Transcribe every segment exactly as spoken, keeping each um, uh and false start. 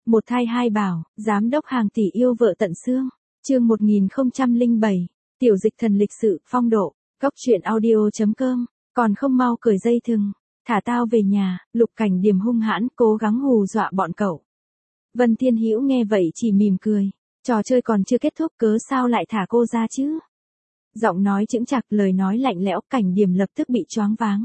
Một thai hai bảo, giám đốc hàng tỷ yêu vợ tận xương. Chương một nghìn không trăm lẻ bảy, tiểu dịch thần lịch sự, phong độ. Cốc truyện audio chấm com, còn không mau cởi dây thừng, thả tao về nhà. Lục Cảnh Điềm hung hãn cố gắng hù dọa bọn cậu. Vân Thiên Hữu nghe vậy chỉ mỉm cười, trò chơi còn chưa kết thúc cớ sao lại thả cô ra chứ? Giọng nói chững chạc, lời nói lạnh lẽo, Cảnh Điềm lập tức bị choáng váng.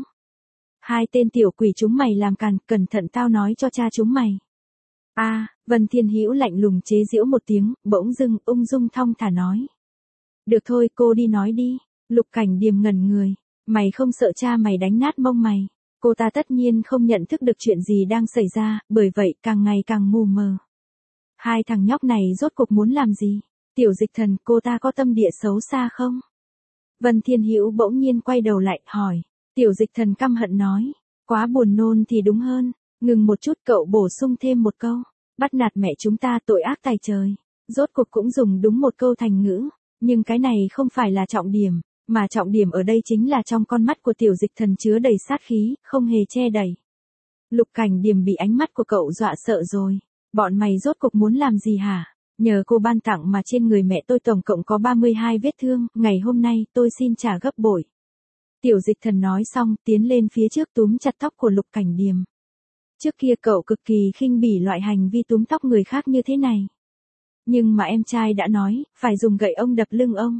Hai tên tiểu quỷ chúng mày làm càn, cẩn thận tao nói cho cha chúng mày. A, à, Vân Thiên Hữu lạnh lùng chế giễu một tiếng, bỗng dưng ung dung thong thả nói. Được thôi, cô đi nói đi. Lục Cảnh Điềm ngẩn người, mày không sợ cha mày đánh nát mông mày? Cô ta tất nhiên không nhận thức được chuyện gì đang xảy ra, bởi vậy càng ngày càng mù mờ. Hai thằng nhóc này rốt cuộc muốn làm gì? Tiểu dịch thần, cô ta có tâm địa xấu xa không? Vân Thiên Hữu bỗng nhiên quay đầu lại, hỏi. Tiểu dịch thần căm hận nói. Quá buồn nôn thì đúng hơn. Ngừng một chút, cậu bổ sung thêm một câu. Bắt nạt mẹ chúng ta tội ác tày trời. Rốt cuộc cũng dùng đúng một câu thành ngữ. Nhưng cái này không phải là trọng điểm. Mà trọng điểm ở đây chính là trong con mắt của tiểu dịch thần chứa đầy sát khí, không hề che đậy. Lục Cảnh Điềm bị ánh mắt của cậu dọa sợ rồi. Bọn mày rốt cuộc muốn làm gì hả? Nhờ cô ban tặng mà trên người mẹ tôi tổng cộng có ba mươi hai vết thương, ngày hôm nay tôi xin trả gấp bội. Tiểu dịch thần nói xong, tiến lên phía trước túm chặt tóc của Lục Cảnh Điềm. Trước kia cậu cực kỳ khinh bỉ loại hành vi túm tóc người khác như thế này. Nhưng mà em trai đã nói, phải dùng gậy ông đập lưng ông.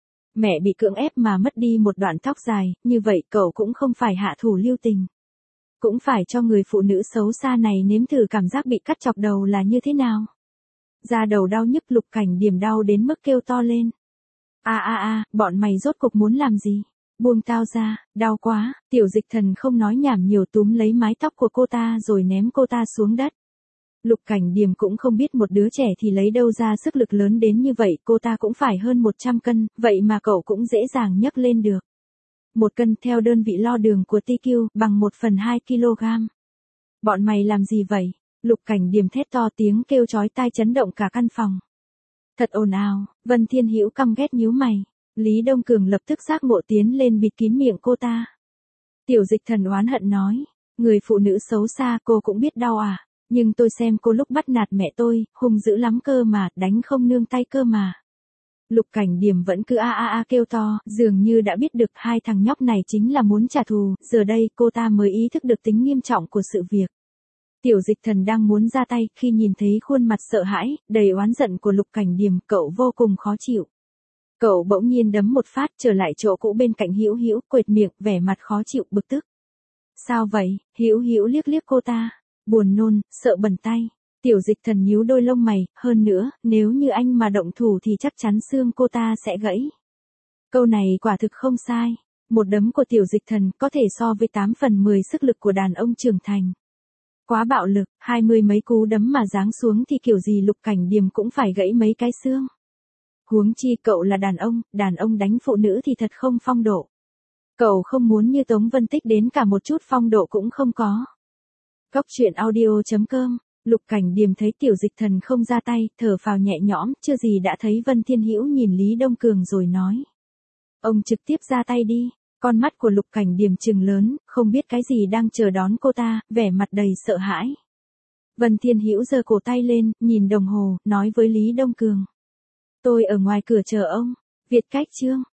Mẹ bị cưỡng ép mà mất đi một đoạn tóc dài, như vậy cậu cũng không phải hạ thủ lưu tình. Cũng phải cho người phụ nữ xấu xa này nếm thử cảm giác bị cắt chọc đầu là như thế nào. Da đầu đau nhức, Lục Cảnh Điềm đau đến mức kêu to lên. A a a, bọn mày rốt cuộc muốn làm gì? Buông tao ra, đau quá. Tiểu dịch thần không nói nhảm nhiều, túm lấy mái tóc của cô ta rồi ném cô ta xuống đất. Lục Cảnh Điềm cũng không biết một đứa trẻ thì lấy đâu ra sức lực lớn đến như vậy, cô ta cũng phải hơn một trăm cân, vậy mà cậu cũng dễ dàng nhấc lên được. Một cân theo đơn vị đo đường của tê quy bằng một phần hai ki lô gam. Bọn mày làm gì vậy? Lục Cảnh Điềm thét to, tiếng kêu chói tai chấn động cả căn phòng. Thật ồn ào. Vân Thiên Hữu căm ghét nhíu mày. Lý Đông Cường lập tức giác ngộ tiến lên bịt kín miệng cô ta. Tiểu dịch thần oán hận nói. Người phụ nữ xấu xa, cô cũng biết đau à? Nhưng tôi xem cô lúc bắt nạt mẹ tôi, hung dữ lắm cơ mà, đánh không nương tay cơ mà. Lục Cảnh Điềm vẫn cứ a a a kêu to, dường như đã biết được hai thằng nhóc này chính là muốn trả thù, giờ đây cô ta mới ý thức được tính nghiêm trọng của sự việc. Tiểu dịch thần đang muốn ra tay, khi nhìn thấy khuôn mặt sợ hãi, đầy oán giận của Lục Cảnh Điềm, cậu vô cùng khó chịu. Cậu bỗng nhiên đấm một phát trở lại chỗ cũ bên cạnh Hữu Hữu, quệt miệng, vẻ mặt khó chịu, bực tức. Sao vậy? Hữu Hữu liếc liếc cô ta. Buồn nôn, sợ bẩn tay. Tiểu dịch thần nhíu đôi lông mày, hơn nữa, nếu như anh mà động thủ thì chắc chắn xương cô ta sẽ gãy. Câu này quả thực không sai. Một đấm của tiểu dịch thần có thể so với tám phần mười sức lực của đàn ông trưởng thành. Quá bạo lực, hai mươi mấy cú đấm mà giáng xuống thì kiểu gì Lục Cảnh Điềm cũng phải gãy mấy cái xương. Huống chi cậu là đàn ông, đàn ông đánh phụ nữ thì thật không phong độ. Cậu không muốn như Tống Vân Tích đến cả một chút phong độ cũng không có. Cốc truyện audio chấm com, Lục Cảnh Điềm thấy tiểu dịch thần không ra tay, thở phào nhẹ nhõm, chưa gì đã thấy Vân Thiên Hữu nhìn Lý Đông Cường rồi nói. Ông trực tiếp ra tay đi. Con mắt của Lục Cảnh Điềm trừng lớn, không biết cái gì đang chờ đón cô ta, vẻ mặt đầy sợ hãi. Vân Thiên Hữu giơ cổ tay lên, nhìn đồng hồ, nói với Lý Đông Cường. Tôi ở ngoài cửa chờ ông. Việt cách chương.